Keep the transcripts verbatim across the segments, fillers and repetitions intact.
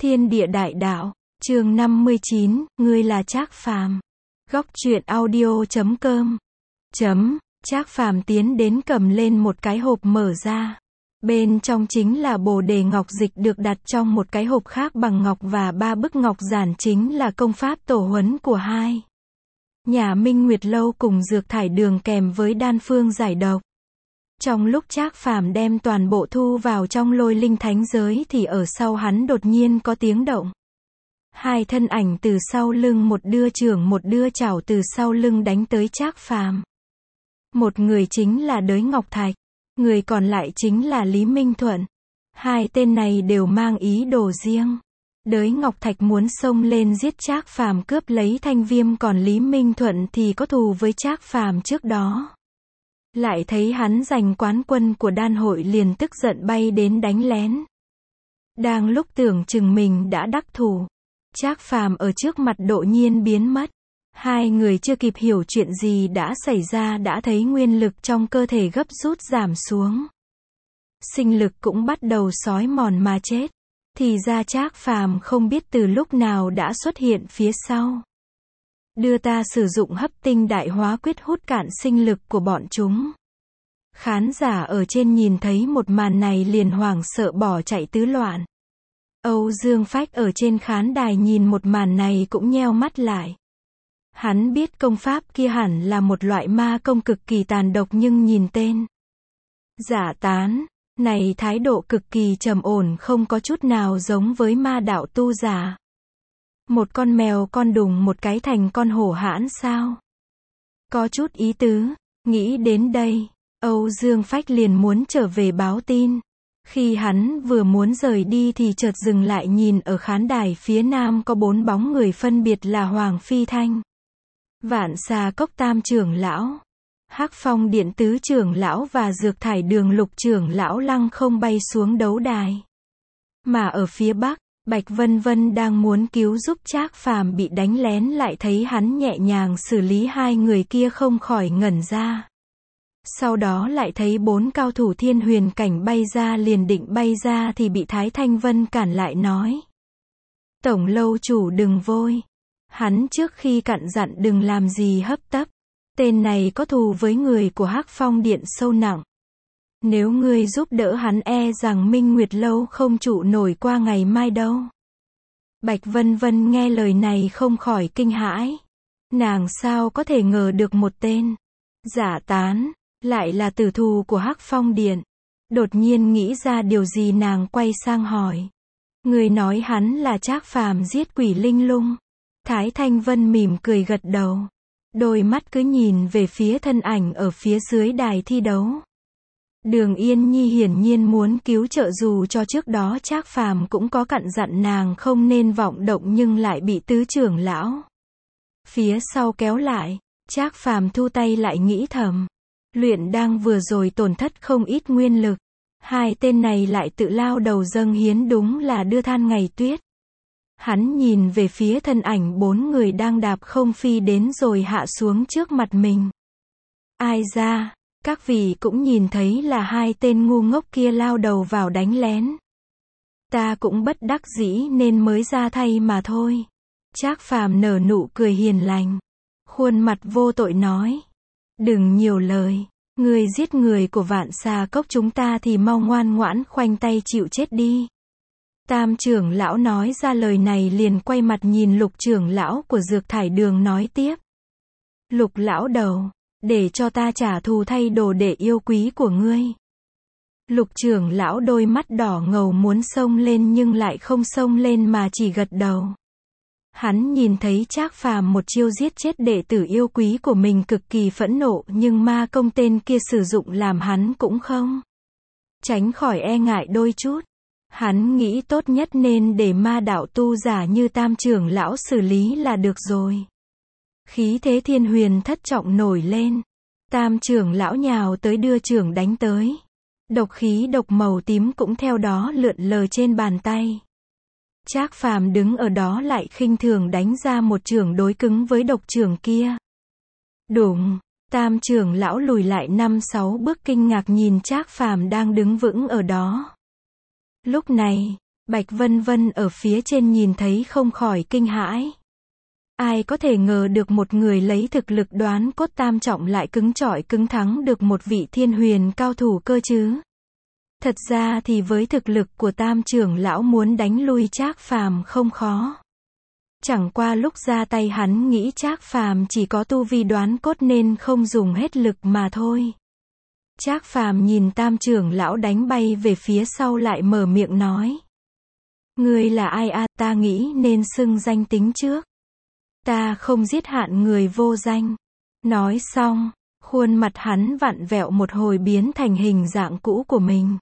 Thiên địa đại đạo, chương năm mươi chín, ngươi là Trác Phàm. Góc truyện audio chấm com. Chấm, Trác Phàm tiến đến cầm lên một cái hộp mở ra. Bên trong chính là bồ đề ngọc dịch được đặt trong một cái hộp khác bằng ngọc và ba bức ngọc giản chính là công pháp tổ huấn của hai nhà Minh Nguyệt Lâu cùng dược thải đường kèm với đan phương giải độc. Trong lúc Trác Phàm đem toàn bộ thu vào trong lôi linh thánh giới thì ở sau hắn đột nhiên có tiếng động. Hai thân ảnh từ sau lưng một đưa chưởng một đưa chảo từ sau lưng đánh tới Trác Phàm. Một người chính là Đới Ngọc Thạch, người còn lại chính là Lý Minh Thuận. Hai tên này đều mang ý đồ riêng. Đới Ngọc Thạch muốn xông lên giết Trác Phàm cướp lấy thanh viêm, còn Lý Minh Thuận thì có thù với Trác Phàm trước đó. Lại thấy hắn giành quán quân của đan hội liền tức giận bay đến đánh lén. Đang lúc tưởng chừng mình đã đắc thủ, Trác Phàm ở trước mặt đột nhiên biến mất. Hai người chưa kịp hiểu chuyện gì đã xảy ra đã thấy nguyên lực trong cơ thể gấp rút giảm xuống. Sinh lực cũng bắt đầu xói mòn mà chết. Thì ra Trác Phàm không biết từ lúc nào đã xuất hiện phía sau. Đưa ta sử dụng hấp tinh đại hóa quyết hút cạn sinh lực của bọn chúng. Khán giả ở trên nhìn thấy một màn này liền hoảng sợ bỏ chạy tứ loạn. Âu Dương Phách ở trên khán đài nhìn một màn này cũng nheo mắt lại. Hắn biết công pháp kia hẳn là một loại ma công cực kỳ tàn độc nhưng nhìn tên Giả Tán này thái độ cực kỳ trầm ổn, không có chút nào giống với ma đạo tu giả. Một con mèo con đùng một cái thành con hổ hãn sao? Có chút ý tứ. Nghĩ đến đây, Âu Dương Phách liền muốn trở về báo tin. Khi hắn vừa muốn rời đi thì chợt dừng lại, nhìn ở khán đài phía nam có bốn bóng người, phân biệt là Hoàng Phi Thanh, Vạn Xà Cốc tam trưởng lão, Hắc Phong Điện tứ trưởng lão và dược thải đường lục trưởng lão lăng không bay xuống đấu đài. Mà ở phía bắc, Bạch Vân Vân đang muốn cứu giúp Trác Phàm bị đánh lén, lại thấy hắn nhẹ nhàng xử lý hai người kia không khỏi ngẩn ra. Sau đó lại thấy bốn cao thủ thiên huyền cảnh bay ra, liền định bay ra thì bị Thái Thanh Vân cản lại nói: Tổng lâu chủ đừng vội. Hắn trước khi cặn dặn đừng làm gì hấp tấp. Tên này có thù với người của Hắc Phong Điện sâu nặng. Nếu ngươi giúp đỡ hắn e rằng Minh Nguyệt Lâu không trụ nổi qua ngày mai đâu. Bạch Vân Vân nghe lời này không khỏi kinh hãi. Nàng sao có thể ngờ được một tên Giả Tán lại là tử thù của Hắc Phong Điện. Đột nhiên nghĩ ra điều gì, nàng quay sang hỏi: Người nói hắn là Trác Phàm giết Quỷ Linh Lung? Thái Thanh Vân mỉm cười gật đầu. Đôi mắt cứ nhìn về phía thân ảnh ở phía dưới đài thi đấu. Đường Yên Nhi hiển nhiên muốn cứu trợ, dù cho trước đó Trác Phàm cũng có cặn dặn nàng không nên vọng động nhưng lại bị tứ trưởng lão phía sau kéo lại. Trác Phàm thu tay lại nghĩ thầm, luyện đang vừa rồi tổn thất không ít nguyên lực. Hai tên này lại tự lao đầu dâng hiến, đúng là đưa than ngày tuyết. Hắn nhìn về phía thân ảnh bốn người đang đạp không phi đến rồi hạ xuống trước mặt mình. Ai ra, các vị cũng nhìn thấy là hai tên ngu ngốc kia lao đầu vào đánh lén. Ta cũng bất đắc dĩ nên mới ra thay mà thôi. Trác Phàm nở nụ cười hiền lành, khuôn mặt vô tội nói: Đừng nhiều lời, người giết người của Vạn Xà Cốc chúng ta thì mau ngoan ngoãn khoanh tay chịu chết đi. Tam trưởng lão nói ra lời này liền quay mặt nhìn Lục trưởng lão của dược thải đường nói tiếp: Lục lão đầu, để cho ta trả thù thay đồ đệ yêu quý của ngươi. Lục trưởng lão đôi mắt đỏ ngầu muốn xông lên nhưng lại không xông lên mà chỉ gật đầu. Hắn nhìn thấy Trác Phàm một chiêu giết chết đệ tử yêu quý của mình cực kỳ phẫn nộ, nhưng ma công tên kia sử dụng làm hắn cũng không tránh khỏi e ngại đôi chút. Hắn nghĩ tốt nhất nên để ma đạo tu giả như tam trưởng lão xử lý là được rồi. Khí thế thiên huyền thất trọng nổi lên. Tam trưởng lão nhào tới đưa trưởng đánh tới. Độc khí độc màu tím cũng theo đó lượn lờ trên bàn tay. Trác Phàm đứng ở đó lại khinh thường đánh ra một chưởng đối cứng với độc chưởng kia. Đùng, tam trưởng lão lùi lại năm sáu bước kinh ngạc nhìn Trác Phàm đang đứng vững ở đó. Lúc này, Bạch Vân Vân ở phía trên nhìn thấy không khỏi kinh hãi. Ai có thể ngờ được một người lấy thực lực đoán cốt tam trọng lại cứng chọi cứng thắng được một vị thiên huyền cao thủ cơ chứ. Thật ra thì với thực lực của tam trưởng lão muốn đánh lui Trác Phàm không khó. Chẳng qua lúc ra tay hắn nghĩ Trác Phàm chỉ có tu vi đoán cốt nên không dùng hết lực mà thôi. Trác Phàm nhìn tam trưởng lão đánh bay về phía sau lại mở miệng nói. Ngươi là ai à, ta nghĩ nên xưng danh tính trước. Ta không giết hạn người vô danh. Nói xong, khuôn mặt hắn vặn vẹo một hồi biến thành hình dạng cũ của mình.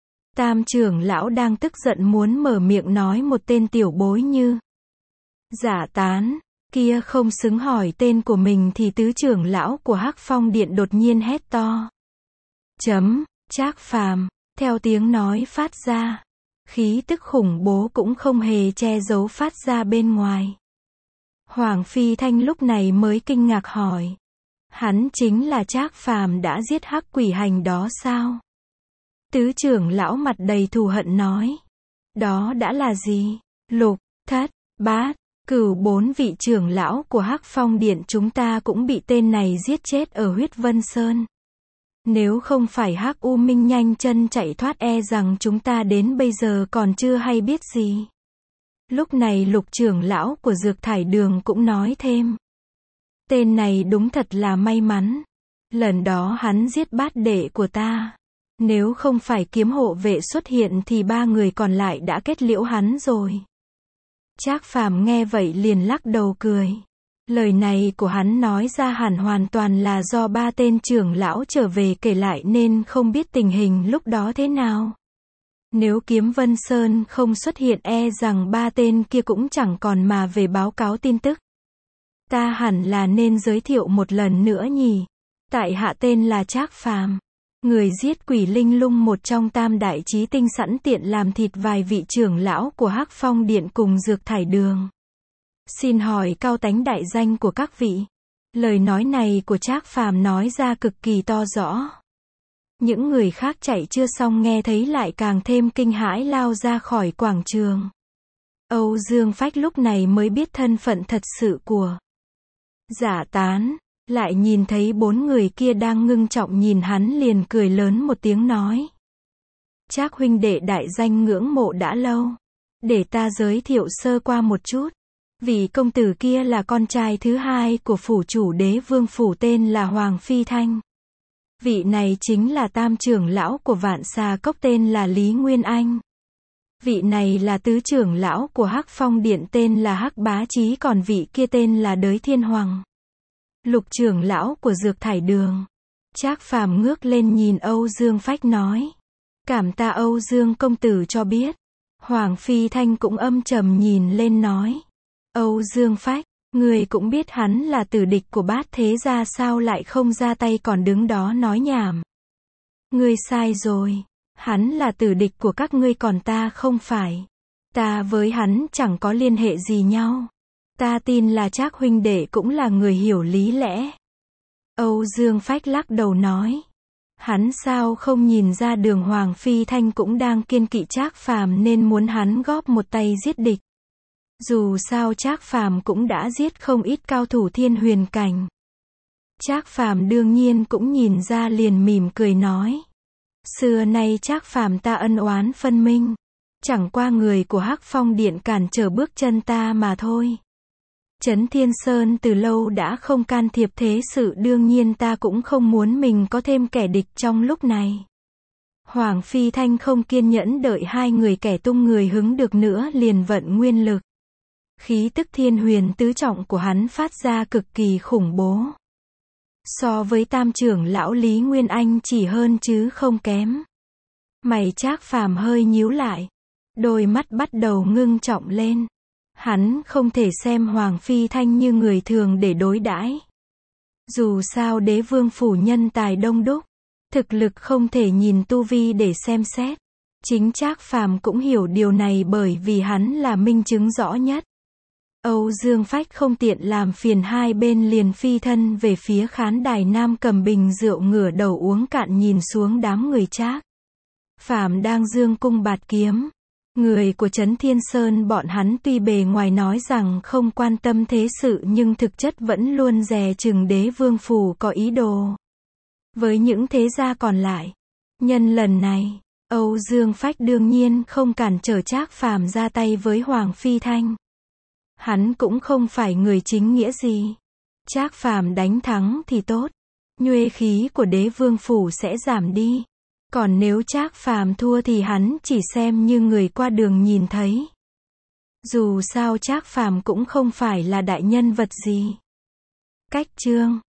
Tam trưởng lão đang tức giận muốn mở miệng nói một tên tiểu bối như Giả Tán, kia không xứng hỏi tên của mình thì tứ trưởng lão của Hắc Phong Điện đột nhiên hét to. Chấm, Trác Phàm, theo tiếng nói phát ra. Khí tức khủng bố cũng không hề che giấu phát ra bên ngoài. Hoàng Phi Thanh lúc này mới kinh ngạc hỏi. Hắn chính là Trác Phàm đã giết Hắc Quỷ Hành đó sao? Tứ trưởng lão mặt đầy thù hận nói. Đó đã là gì? Lục, thất, bát, cửu bốn vị trưởng lão của Hắc Phong Điện chúng ta cũng bị tên này giết chết ở Huyết Vân Sơn. Nếu không phải Hắc U Minh nhanh chân chạy thoát e rằng chúng ta đến bây giờ còn chưa hay biết gì. Lúc này Lục trưởng lão của Dược Thải Đường cũng nói thêm. Tên này đúng thật là may mắn. Lần đó hắn giết bát đệ của ta. Nếu không phải kiếm hộ vệ xuất hiện thì ba người còn lại đã kết liễu hắn rồi. Trác Phàm nghe vậy liền lắc đầu cười. Lời này của hắn nói ra hẳn hoàn toàn là do ba tên trưởng lão trở về kể lại nên không biết tình hình lúc đó thế nào. Nếu Kiếm Vân Sơn không xuất hiện e rằng ba tên kia cũng chẳng còn mà về báo cáo tin tức. Ta hẳn là nên giới thiệu một lần nữa nhỉ. Tại hạ tên là Trác Phàm. Người giết Quỷ Linh Lung một trong tam đại chí tinh sẵn tiện làm thịt vài vị trưởng lão của Hắc Phong Điện cùng Dược Thải Đường. Xin hỏi cao tánh đại danh của các vị. Lời nói này của Trác Phàm nói ra cực kỳ to rõ. Những người khác chạy chưa xong nghe thấy lại càng thêm kinh hãi lao ra khỏi quảng trường. Âu Dương Phách lúc này mới biết thân phận thật sự của Giả Tán, lại nhìn thấy bốn người kia đang ngưng trọng nhìn hắn liền cười lớn một tiếng nói. Trác huynh đệ đại danh ngưỡng mộ đã lâu. Để ta giới thiệu sơ qua một chút. Vị công tử kia là con trai thứ hai của phủ chủ đế vương phủ tên là Hoàng Phi Thanh. Vị này chính là tam trưởng lão của Vạn Xà Cốc tên là Lý Nguyên Anh. Vị này là tứ trưởng lão của Hắc Phong Điện tên là Hắc Bá Chí còn vị kia tên là Đới Thiên Hoàng. Lục trưởng lão của Dược Thải Đường. Trác Phàm ngước lên nhìn Âu Dương Phách nói. Cảm tạ Âu Dương công tử cho biết. Hoàng Phi Thanh cũng âm trầm nhìn lên nói. Âu Dương Phách, người cũng biết hắn là tử địch của Bát Thế Gia sao lại không ra tay còn đứng đó nói nhảm. Ngươi sai rồi. Hắn là tử địch của các ngươi còn ta không phải. Ta với hắn chẳng có liên hệ gì nhau. Ta tin là Trác huynh đệ cũng là người hiểu lý lẽ. Âu Dương Phách lắc đầu nói. Hắn sao không nhìn ra Đường Hoàng Phi Thanh cũng đang kiên kỵ Trác Phàm nên muốn hắn góp một tay giết địch. Dù sao Trác Phàm cũng đã giết không ít cao thủ thiên huyền cảnh. Trác Phàm đương nhiên cũng nhìn ra liền mỉm cười nói. Xưa nay Trác Phàm ta ân oán phân minh. Chẳng qua người của Hắc Phong Điện cản trở bước chân ta mà thôi. Trấn Thiên Sơn từ lâu đã không can thiệp thế sự đương nhiên ta cũng không muốn mình có thêm kẻ địch trong lúc này. Hoàng Phi Thanh không kiên nhẫn đợi hai người kẻ tung người hứng được nữa liền vận nguyên lực. Khí tức thiên huyền tứ trọng của hắn phát ra cực kỳ khủng bố. So với tam trưởng lão Lý Nguyên Anh chỉ hơn chứ không kém. Mày Trác Phàm hơi nhíu lại. Đôi mắt bắt đầu ngưng trọng lên. Hắn không thể xem Hoàng Phi Thanh như người thường để đối đãi. Dù sao đế vương phủ nhân tài đông đúc. Thực lực không thể nhìn tu vi để xem xét. Chính Trác Phàm cũng hiểu điều này bởi vì hắn là minh chứng rõ nhất. Âu Dương Phách không tiện làm phiền hai bên liền phi thân về phía khán đài nam cầm bình rượu ngửa đầu uống cạn nhìn xuống đám người Trác Phàm đang dương cung bạt kiếm. Người của Trấn Thiên Sơn bọn hắn tuy bề ngoài nói rằng không quan tâm thế sự nhưng thực chất vẫn luôn dè chừng Đế Vương Phủ có ý đồ với những thế gia còn lại. Nhân lần này, Âu Dương Phách đương nhiên không cản trở Trác Phàm ra tay với Hoàng Phi Thanh. Hắn cũng không phải người chính nghĩa gì. Trác Phàm đánh thắng thì tốt, nhuệ khí của Đế Vương Phủ sẽ giảm đi. Còn nếu Trác Phàm thua thì hắn chỉ xem như người qua đường nhìn thấy. Dù sao Trác Phàm cũng không phải là đại nhân vật gì. Cách chương